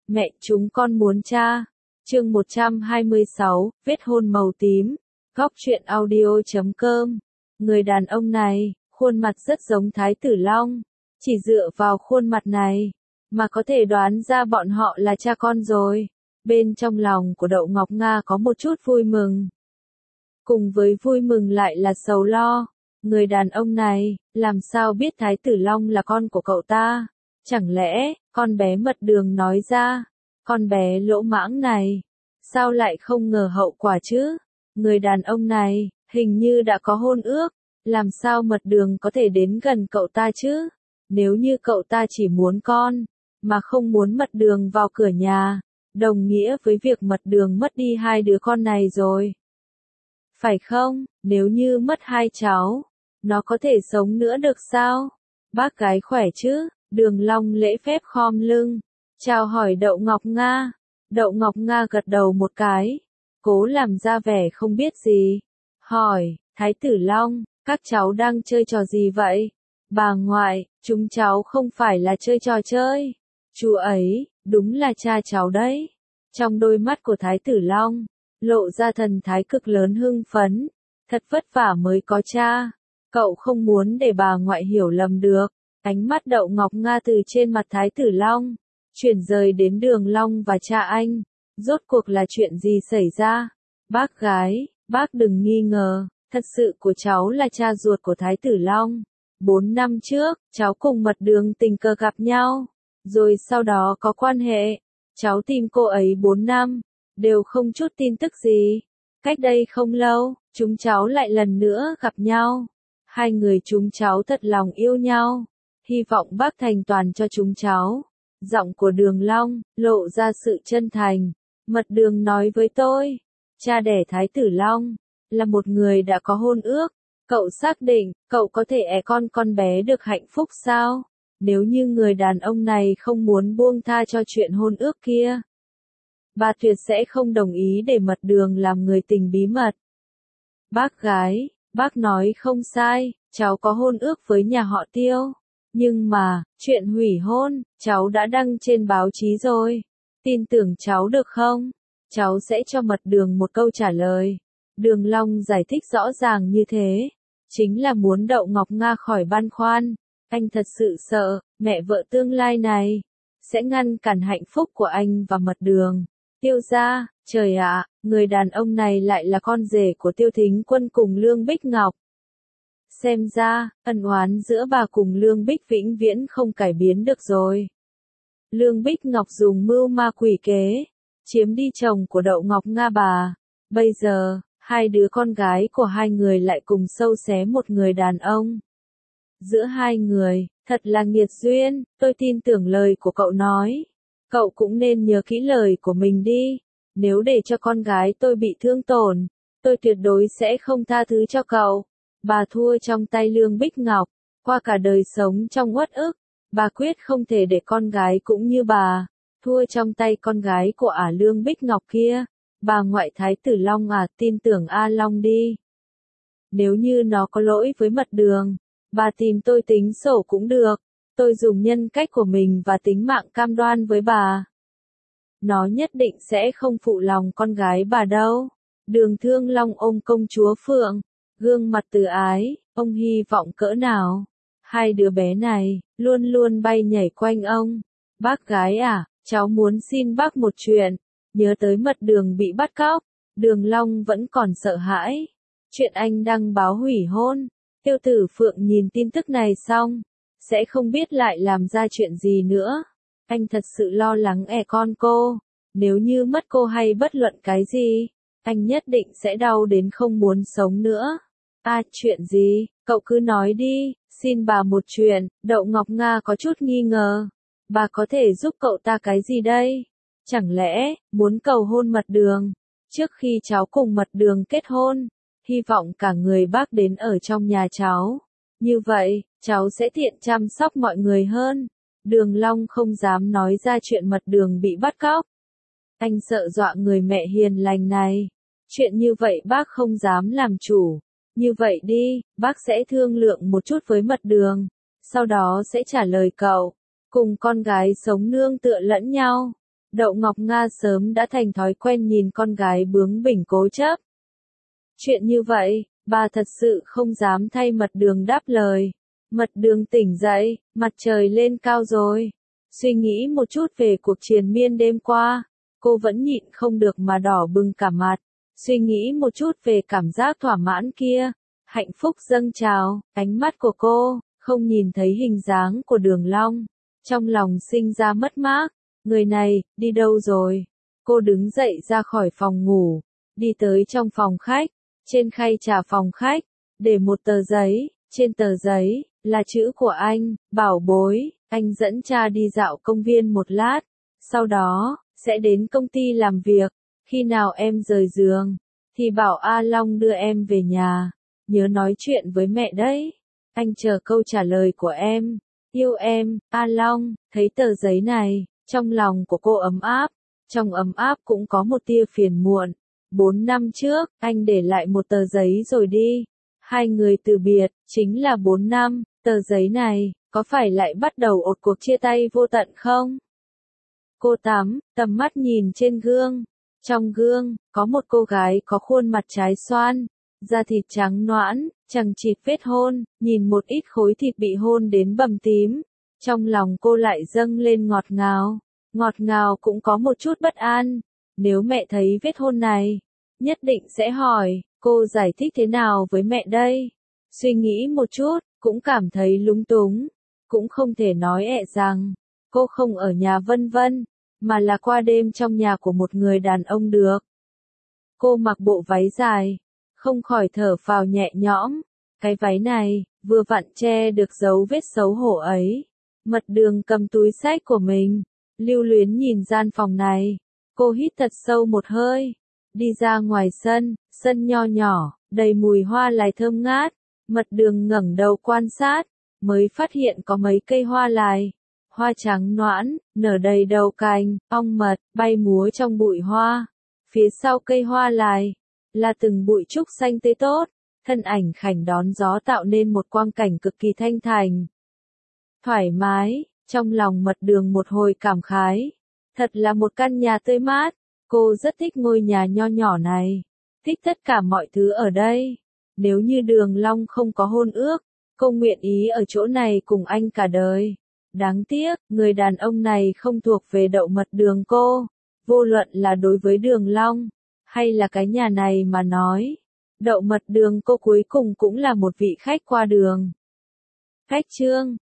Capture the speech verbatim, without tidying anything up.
Mẹ chúng con muốn cha. Chương một trăm hai mươi sáu, vết hôn màu tím. Góc truyện audio chấm com. Người đàn ông này, khuôn mặt rất giống Thái Tử Long. Chỉ dựa vào khuôn mặt này, mà có thể đoán ra bọn họ là cha con rồi. Bên trong lòng của Đậu Ngọc Nga có một chút vui mừng. Cùng với vui mừng lại là sầu lo. Người đàn ông này, làm sao biết Thái Tử Long là con của cậu ta? Chẳng lẽ, con bé mật đường nói ra, con bé lỗ mãng này, sao lại không ngờ hậu quả chứ? Người đàn ông này, hình như đã có hôn ước, làm sao mật đường có thể đến gần cậu ta chứ? Nếu như cậu ta chỉ muốn con, mà không muốn mật đường vào cửa nhà, đồng nghĩa với việc mật đường mất đi hai đứa con này rồi. Phải không? Nếu như mất hai cháu, nó có thể sống nữa được sao? Bác gái khỏe chứ? Đường Long lễ phép khom lưng, chào hỏi Đậu Ngọc Nga. Đậu Ngọc Nga gật đầu một cái, cố làm ra vẻ không biết gì. Hỏi, Thái Tử Long, các cháu đang chơi trò gì vậy? Bà ngoại, chúng cháu không phải là chơi trò chơi. Chú ấy, đúng là cha cháu đấy. Trong đôi mắt của Thái Tử Long, lộ ra thần thái cực lớn hưng phấn. Thật vất vả mới có cha. Cậu không muốn để bà ngoại hiểu lầm được. Ánh mắt Đậu Ngọc Nga từ trên mặt Thái Tử Long, chuyển rời đến Đường Long và cha anh. Rốt cuộc là chuyện gì xảy ra? Bác gái, bác đừng nghi ngờ, thật sự của cháu là cha ruột của Thái Tử Long. Bốn năm trước, cháu cùng mật đường tình cờ gặp nhau, rồi sau đó có quan hệ. Cháu tìm cô ấy bốn năm, đều không chút tin tức gì. Cách đây không lâu, chúng cháu lại lần nữa gặp nhau. Hai người chúng cháu thật lòng yêu nhau. Hy vọng bác thành toàn cho chúng cháu. Giọng của Đường Long, lộ ra sự chân thành. Mật đường nói với tôi, cha đẻ Thái Tử Long, là một người đã có hôn ước. Cậu xác định, cậu có thể ẻ con con bé được hạnh phúc sao? Nếu như người đàn ông này không muốn buông tha cho chuyện hôn ước kia, bà tuyệt sẽ không đồng ý để mật đường làm người tình bí mật. Bác gái, bác nói không sai, cháu có hôn ước với nhà họ Tiêu. Nhưng mà, chuyện hủy hôn, cháu đã đăng trên báo chí rồi. Tin tưởng cháu được không? Cháu sẽ cho mật đường một câu trả lời. Đường Long giải thích rõ ràng như thế. Chính là muốn Đậu Ngọc Nga khỏi băn khoăn. Anh thật sự sợ, mẹ vợ tương lai này, sẽ ngăn cản hạnh phúc của anh và mật đường. Tiêu gia, trời ạ, người đàn ông này lại là con rể của Tiêu Thính Quân cùng Lương Bích Ngọc. Xem ra, ân oán giữa bà cùng Lương Bích vĩnh viễn không cải biến được rồi. Lương Bích Ngọc dùng mưu ma quỷ kế, chiếm đi chồng của Đậu Ngọc Nga bà. Bây giờ, hai đứa con gái của hai người lại cùng sâu xé một người đàn ông. Giữa hai người, thật là nghiệt duyên, tôi tin tưởng lời của cậu nói. Cậu cũng nên nhớ kỹ lời của mình đi. Nếu để cho con gái tôi bị thương tổn, tôi tuyệt đối sẽ không tha thứ cho cậu. Bà thua trong tay Lương Bích Ngọc, qua cả đời sống trong uất ức, bà quyết không thể để con gái cũng như bà, thua trong tay con gái của ả Lương Bích Ngọc kia. Bà ngoại Thái Tử Long à, tin tưởng A Long đi. Nếu như nó có lỗi với mật đường, bà tìm tôi tính sổ cũng được, tôi dùng nhân cách của mình và tính mạng cam đoan với bà. Nó nhất định sẽ không phụ lòng con gái bà đâu. Đường Thương Long ôm công chúa Phượng, gương mặt từ ái, ông hy vọng cỡ nào. Hai đứa bé này, luôn luôn bay nhảy quanh ông. Bác gái à, cháu muốn xin bác một chuyện. Nhớ tới mật đường bị bắt cóc, Đường Long vẫn còn sợ hãi. Chuyện anh đăng báo hủy hôn. Tiêu Tử Phượng nhìn tin tức này xong, sẽ không biết lại làm ra chuyện gì nữa. Anh thật sự lo lắng e con cô. Nếu như mất cô hay bất luận cái gì, anh nhất định sẽ đau đến không muốn sống nữa. À, chuyện gì, cậu cứ nói đi, xin bà một chuyện. Đậu Ngọc Nga có chút nghi ngờ. Bà có thể giúp cậu ta cái gì đây? Chẳng lẽ, muốn cầu hôn mật đường? Trước khi cháu cùng mật đường kết hôn, hy vọng cả người bác đến ở trong nhà cháu. Như vậy, cháu sẽ tiện chăm sóc mọi người hơn. Đường Long không dám nói ra chuyện mật đường bị bắt cóc. Anh sợ dọa người mẹ hiền lành này. Chuyện như vậy bác không dám làm chủ. Như vậy đi, bác sẽ thương lượng một chút với mật đường. Sau đó sẽ trả lời cậu. Cùng con gái sống nương tựa lẫn nhau. Đậu Ngọc Nga sớm đã thành thói quen nhìn con gái bướng bỉnh cố chấp. Chuyện như vậy, bà thật sự không dám thay Mật Đường đáp lời. Mật Đường tỉnh dậy, mặt trời lên cao rồi. Suy nghĩ một chút về cuộc triền miên đêm qua, cô vẫn nhịn không được mà đỏ bừng cả mặt. Suy nghĩ một chút về cảm giác thỏa mãn kia, hạnh phúc dâng trào, ánh mắt của cô, không nhìn thấy hình dáng của Đường Long. Trong lòng sinh ra mất mát, người này, đi đâu rồi? Cô đứng dậy ra khỏi phòng ngủ, đi tới trong phòng khách, trên khay trà phòng khách, để một tờ giấy, trên tờ giấy, là chữ của anh, bảo bối, anh dẫn cha đi dạo công viên một lát, sau đó, sẽ đến công ty làm việc, khi nào em rời giường, thì bảo A Long đưa em về nhà, nhớ nói chuyện với mẹ đấy, anh chờ câu trả lời của em, yêu em, A Long. Thấy tờ giấy này, trong lòng của cô ấm áp, trong ấm áp cũng có một tia phiền muộn. Bốn năm trước, anh để lại một tờ giấy rồi đi. Hai người từ biệt, chính là bốn năm, tờ giấy này, có phải lại bắt đầu một cuộc chia tay vô tận không? Cô tắm, tầm mắt nhìn trên gương. Trong gương, có một cô gái có khuôn mặt trái xoan, da thịt trắng nõn, chằng chịt vết hôn, nhìn một ít khối thịt bị hôn đến bầm tím. Trong lòng cô lại dâng lên ngọt ngào, ngọt ngào cũng có một chút bất an. Nếu mẹ thấy vết hôn này, nhất định sẽ hỏi, cô giải thích thế nào với mẹ đây? Suy nghĩ một chút, cũng cảm thấy lúng túng, cũng không thể nói ẹ rằng, cô không ở nhà vân vân, mà là qua đêm trong nhà của một người đàn ông được. Cô mặc bộ váy dài, không khỏi thở phào nhẹ nhõm, cái váy này, vừa vặn che được dấu vết xấu hổ ấy. Mật Đường cầm túi xách của mình, lưu luyến nhìn gian phòng này, cô hít thật sâu một hơi, đi ra ngoài sân, sân nho nhỏ, đầy mùi hoa lài thơm ngát, Mật Đường ngẩng đầu quan sát, mới phát hiện có mấy cây hoa lài, hoa trắng noãn, nở đầy đầu cành, ong mật, bay múa trong bụi hoa, phía sau cây hoa lài, là từng bụi trúc xanh tươi tốt, thân ảnh khảnh đón gió tạo nên một quang cảnh cực kỳ thanh thành. Thoải mái, trong lòng Mật Đường một hồi cảm khái. Thật là một căn nhà tươi mát, cô rất thích ngôi nhà nho nhỏ này, thích tất cả mọi thứ ở đây. Nếu như Đường Long không có hôn ước, cô nguyện ý ở chỗ này cùng anh cả đời. Đáng tiếc, người đàn ông này không thuộc về Đậu Mật Đường cô, vô luận là đối với Đường Long, hay là cái nhà này mà nói. Đậu Mật Đường cô cuối cùng cũng là một vị khách qua đường. Khách trương